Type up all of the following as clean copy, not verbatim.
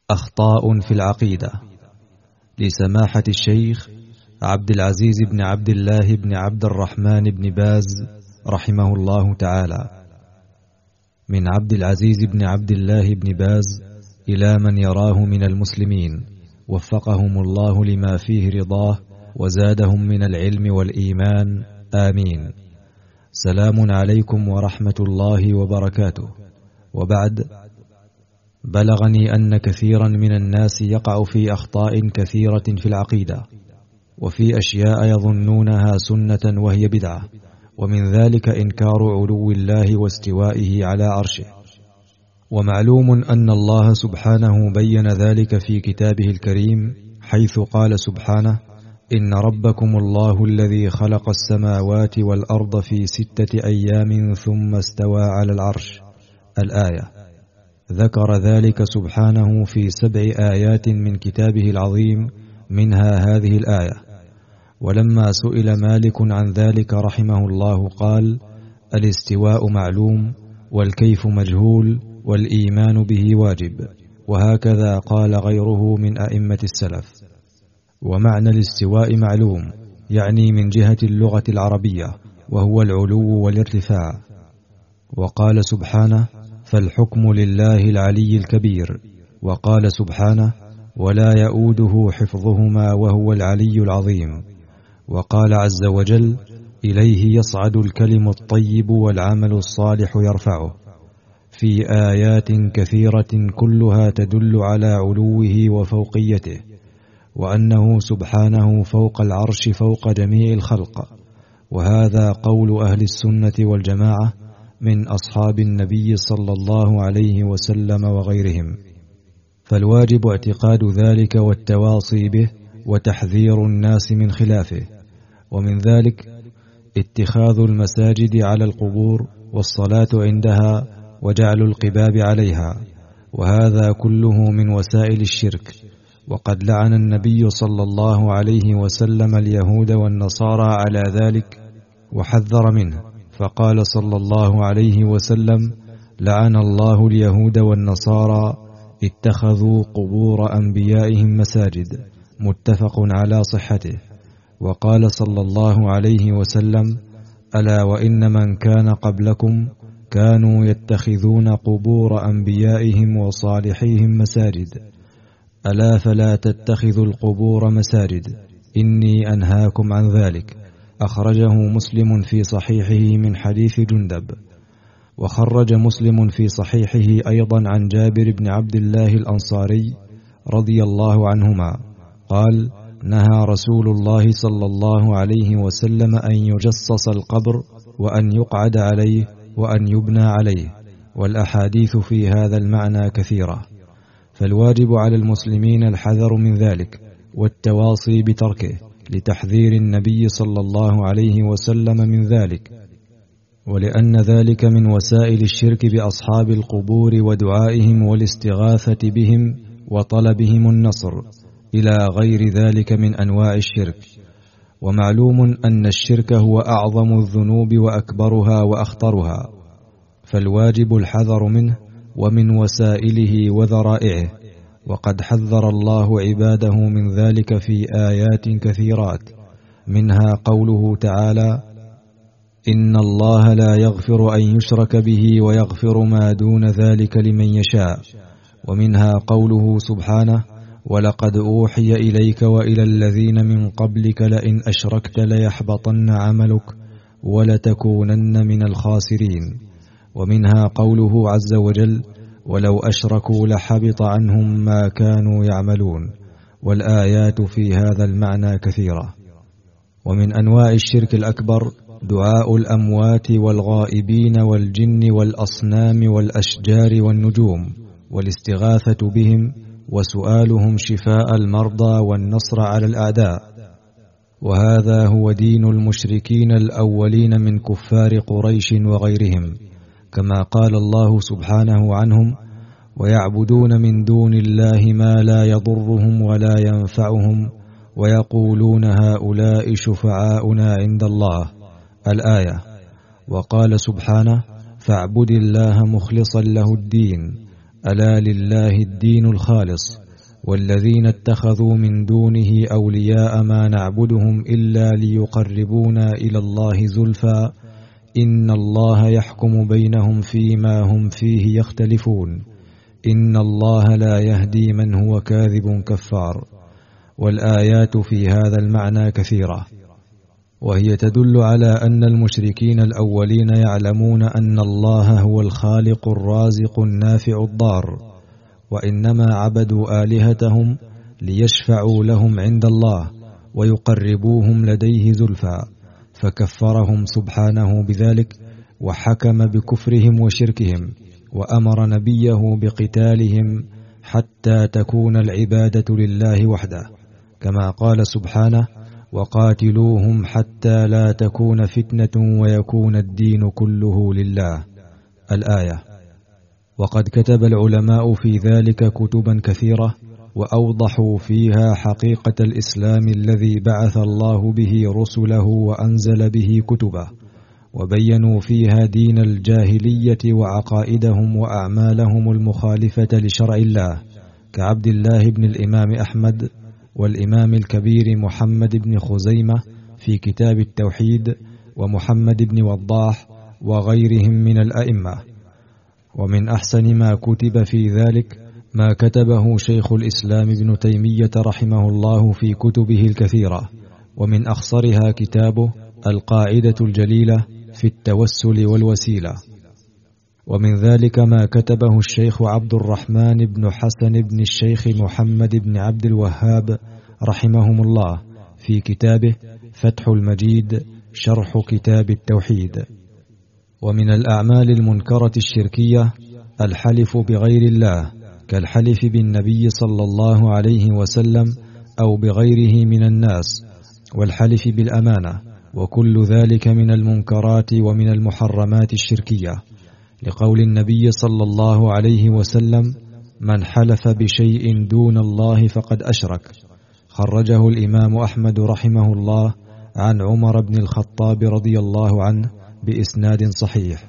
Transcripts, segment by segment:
أخطاء في العقيدة، لسماحة الشيخ عبد العزيز بن عبد الله بن عبد الرحمن بن باز رحمه الله تعالى. من عبد العزيز بن عبد الله بن باز إلى من يراه من المسلمين، وفقهم الله لما فيه رضاه وزادهم من العلم والإيمان، آمين. سلام عليكم ورحمة الله وبركاته. وبعد، بلغني أن كثيرا من الناس يقع في أخطاء كثيرة في العقيدة، وفي أشياء يظنونها سنة وهي بدعة، ومن ذلك إنكار علو الله واستوائه على عرشه. ومعلوم أن الله سبحانه بين ذلك في كتابه الكريم، حيث قال سبحانه: إن ربكم الله الذي خلق السماوات والأرض في 6 أيام ثم استوى على العرش، الآية. ذكر ذلك سبحانه في 7 آيات من كتابه العظيم، منها هذه الآية. ولما سئل مالك عن ذلك رحمه الله قال: الاستواء معلوم، والكيف مجهول، والإيمان به واجب. وهكذا قال غيره من أئمة السلف. ومعنى الاستواء معلوم، يعني من جهة اللغة العربية، وهو العلو والارتفاع. وقال سبحانه: فالحكم لله العلي الكبير. وقال سبحانه: ولا يؤوده حفظهما وهو العلي العظيم. وقال عز وجل: إليه يصعد الكلم الطيب والعمل الصالح يرفعه، في آيات كثيرة كلها تدل على علوه وفوقيته، وأنه سبحانه فوق العرش فوق جميع الخلق. وهذا قول أهل السنة والجماعة من أصحاب النبي صلى الله عليه وسلم وغيرهم. فالواجب اعتقاد ذلك والتواصي به، وتحذير الناس من خلافه. ومن ذلك اتخاذ المساجد على القبور، والصلاة عندها، وجعل القباب عليها، وهذا كله من وسائل الشرك. وقد لعن النبي صلى الله عليه وسلم اليهود والنصارى على ذلك، وحذر منه، فقال صلى الله عليه وسلم: لعن الله اليهود والنصارى اتخذوا قبور أنبيائهم مساجد، متفق على صحته. وقال صلى الله عليه وسلم: ألا وإن من كان قبلكم كانوا يتخذون قبور أنبيائهم وصالحيهم مساجد، ألا فلا تتخذوا القبور مساجد، إني أنهاكم عن ذلك. أخرجه مسلم في صحيحه من حديث جندب. وخرج مسلم في صحيحه أيضا عن جابر بن عبد الله الأنصاري رضي الله عنهما قال: نهى رسول الله صلى الله عليه وسلم أن يجصص القبر، وأن يقعد عليه، وأن يبنى عليه. والأحاديث في هذا المعنى كثيرة. فالواجب على المسلمين الحذر من ذلك، والتواصي بتركه، لتحذير النبي صلى الله عليه وسلم من ذلك، ولأن ذلك من وسائل الشرك بأصحاب القبور ودعائهم والاستغاثة بهم وطلبهم النصر، إلى غير ذلك من أنواع الشرك. ومعلوم أن الشرك هو أعظم الذنوب وأكبرها وأخطرها، فالواجب الحذر منه ومن وسائله وذرائعه. وقد حذر الله عباده من ذلك في آيات كثيرات، منها قوله تعالى: إن الله لا يغفر أن يشرك به ويغفر ما دون ذلك لمن يشاء. ومنها قوله سبحانه: ولقد أوحي إليك وإلى الذين من قبلك لئن أشركت ليحبطن عملك ولتكونن من الخاسرين. ومنها قوله عز وجل: ولو أشركوا لحبط عنهم ما كانوا يعملون. والآيات في هذا المعنى كثيرة. ومن أنواع الشرك الأكبر دعاء الأموات والغائبين والجن والأصنام والأشجار والنجوم، والاستغاثة بهم، وسؤالهم شفاء المرضى والنصر على الأعداء. وهذا هو دين المشركين الأولين من كفار قريش وغيرهم، كما قال الله سبحانه عنهم: ويعبدون من دون الله ما لا يضرهم ولا ينفعهم ويقولون هؤلاء شفعاؤنا عند الله، الآية. وقال سبحانه: فاعبد الله مخلصا له الدين، ألا لله الدين الخالص، والذين اتخذوا من دونه أولياء ما نعبدهم إلا ليقربونا إلى الله زلفى إن الله يحكم بينهم فيما هم فيه يختلفون إن الله لا يهدي من هو كاذب كفار. والآيات في هذا المعنى كثيرة، وهي تدل على أن المشركين الأولين يعلمون أن الله هو الخالق الرازق النافع الضار، وإنما عبدوا آلهتهم ليشفعوا لهم عند الله ويقربوهم لديه زلفى، فكفرهم سبحانه بذلك وحكم بكفرهم وشركهم، وأمر نبيه بقتالهم حتى تكون العبادة لله وحده، كما قال سبحانه: وقاتلوهم حتى لا تكون فتنة ويكون الدين كله لله. الآية. وقد كتب العلماء في ذلك كتبا كثيرة، وأوضحوا فيها حقيقة الإسلام الذي بعث الله به رسله وأنزل به كتبه، وبينوا فيها دين الجاهلية وعقائدهم وأعمالهم المخالفة لشرع الله، كعبد الله بن الإمام أحمد والإمام الكبير محمد بن خزيمة في كتاب التوحيد، ومحمد بن وضاح وغيرهم من الأئمة. ومن أحسن ما كتب في ذلك ما كتبه شيخ الإسلام ابن تيمية رحمه الله في كتبه الكثيرة، ومن أخصرها كتابه القاعدة الجليلة في التوسل والوسيلة. ومن ذلك ما كتبه الشيخ عبد الرحمن بن حسن بن الشيخ محمد بن عبد الوهاب رحمهم الله في كتابه فتح المجيد شرح كتاب التوحيد. ومن الأعمال المنكرة الشركية الحلف بغير الله، كالحلف بالنبي صلى الله عليه وسلم أو بغيره من الناس، والحلف بالأمانة، وكل ذلك من المنكرات ومن المحرمات الشركية، لقول النبي صلى الله عليه وسلم: من حلف بشيء دون الله فقد أشرك. خرجه الإمام أحمد رحمه الله عن عمر بن الخطاب رضي الله عنه بإسناد صحيح.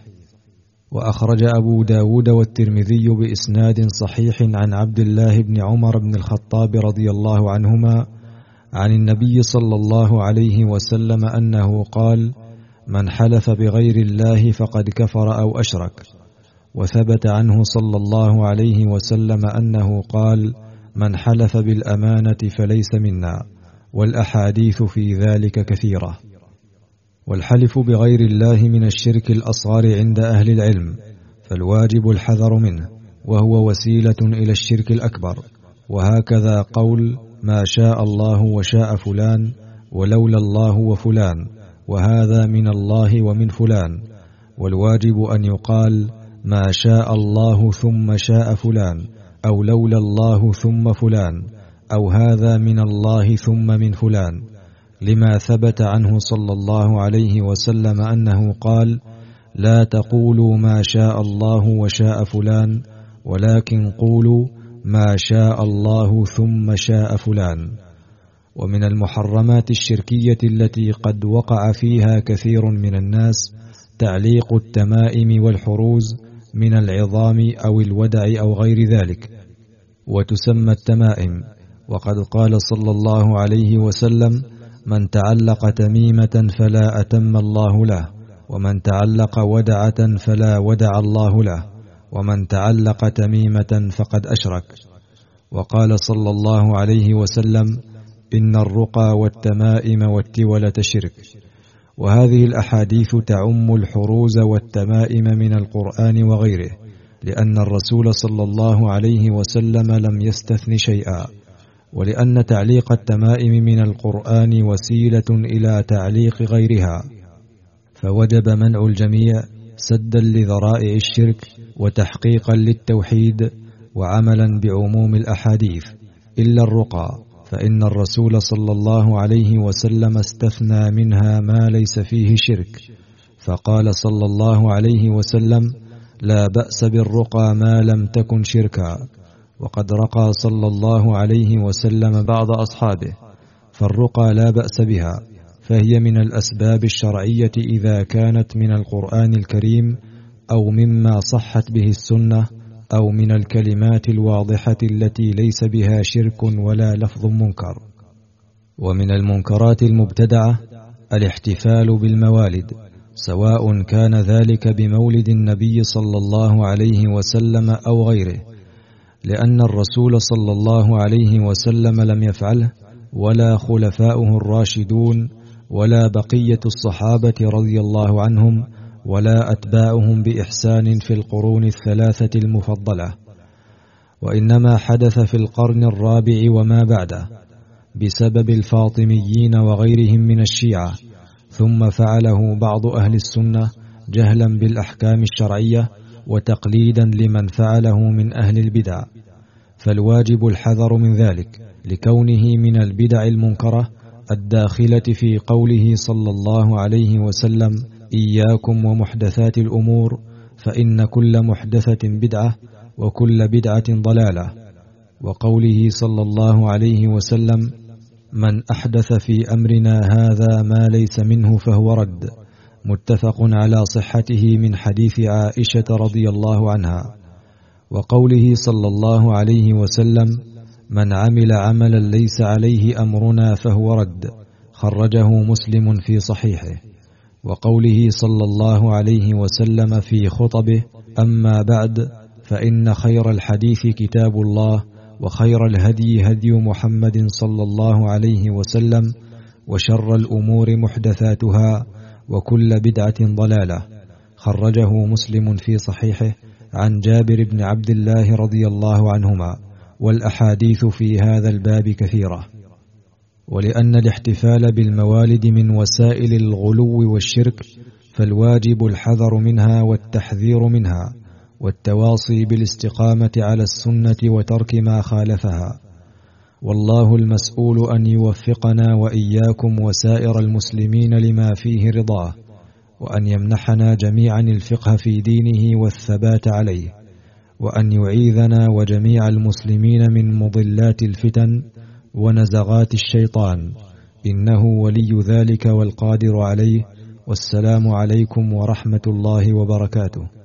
وأخرج أبو داود والترمذي بإسناد صحيح عن عبد الله بن عمر بن الخطاب رضي الله عنهما عن النبي صلى الله عليه وسلم أنه قال: من حلف بغير الله فقد كفر أو أشرك. وثبت عنه صلى الله عليه وسلم أنه قال: من حلف بالأمانة فليس منا. والأحاديث في ذلك كثيرة. والحلف بغير الله من الشرك الأصغر عند أهل العلم، فالواجب الحذر منه، وهو وسيلة إلى الشرك الأكبر. وهكذا قول: ما شاء الله وشاء فلان، ولولا الله وفلان، وهذا من الله ومن فلان. والواجب أن يقال: ما شاء الله ثم شاء فلان، أو لولا الله ثم فلان، أو هذا من الله ثم من فلان، لما ثبت عنه صلى الله عليه وسلم أنه قال: لا تقولوا ما شاء الله وشاء فلان، ولكن قولوا ما شاء الله ثم شاء فلان. ومن المحرمات الشركية التي قد وقع فيها كثير من الناس تعليق التمائم والحروز من العظام أو الودع أو غير ذلك، وتسمى التمائم. وقد قال صلى الله عليه وسلم: من تعلق تميمة فلا أتم الله له، ومن تعلق ودعة فلا ودع الله له، ومن تعلق تميمة فقد أشرك. وقال صلى الله عليه وسلم: إن الرقى والتمائم والتولة شرك. وهذه الأحاديث تعم الحروز والتمائم من القرآن وغيره، لأن الرسول صلى الله عليه وسلم لم يستثن شيئا، ولأن تعليق التمائم من القرآن وسيلة إلى تعليق غيرها، فوجب منع الجميع سدا لذرائع الشرك وتحقيقا للتوحيد وعملا بعموم الأحاديث، إلا الرقى، فإن الرسول صلى الله عليه وسلم استثنى منها ما ليس فيه شرك، فقال صلى الله عليه وسلم: لا بأس بالرقى ما لم تكن شركا. وقد رقى صلى الله عليه وسلم بعض أصحابه، فالرقى لا بأس بها، فهي من الأسباب الشرعية إذا كانت من القرآن الكريم أو مما صحت به السنة أو من الكلمات الواضحة التي ليس بها شرك ولا لفظ منكر. ومن المنكرات المبتدعة الاحتفال بالموالد، سواء كان ذلك بمولد النبي صلى الله عليه وسلم أو غيره، لأن الرسول صلى الله عليه وسلم لم يفعله، ولا خلفاؤه الراشدون، ولا بقية الصحابة رضي الله عنهم، ولا أتباعهم بإحسان في القرون الثلاثة المفضلة، وإنما حدث في القرن الرابع وما بعده بسبب الفاطميين وغيرهم من الشيعة، ثم فعله بعض أهل السنة جهلا بالأحكام الشرعية وتقليدا لمن فعله من أهل البدع، فالواجب الحذر من ذلك لكونه من البدع المنكرة الداخلة في قوله صلى الله عليه وسلم: إياكم ومحدثات الأمور فإن كل محدثة بدعة وكل بدعة ضلالة، وقوله صلى الله عليه وسلم: من أحدث في أمرنا هذا ما ليس منه فهو رد، متفق على صحته من حديث عائشة رضي الله عنها. وقوله صلى الله عليه وسلم: من عمل عملا ليس عليه أمرنا فهو رد، خرجه مسلم في صحيحه. وقوله صلى الله عليه وسلم في خطبه: أما بعد فإن خير الحديث كتاب الله، وخير الهدي هدي محمد صلى الله عليه وسلم، وشر الأمور محدثاتها، وكل بدعة ضلالة، خرجه مسلم في صحيحه عن جابر بن عبد الله رضي الله عنهما، والأحاديث في هذا الباب كثيرة. ولأن الاحتفال بالموالد من وسائل الغلو والشرك، فالواجب الحذر منها والتحذير منها، والتواصي بالاستقامة على السنة وترك ما خالفها. والله المسؤول أن يوفقنا وإياكم وسائر المسلمين لما فيه رضاه، وأن يمنحنا جميعا الفقه في دينه والثبات عليه، وأن يعيذنا وجميع المسلمين من مضلات الفتن ونزغات الشيطان، إنه ولي ذلك والقادر عليه. والسلام عليكم ورحمة الله وبركاته.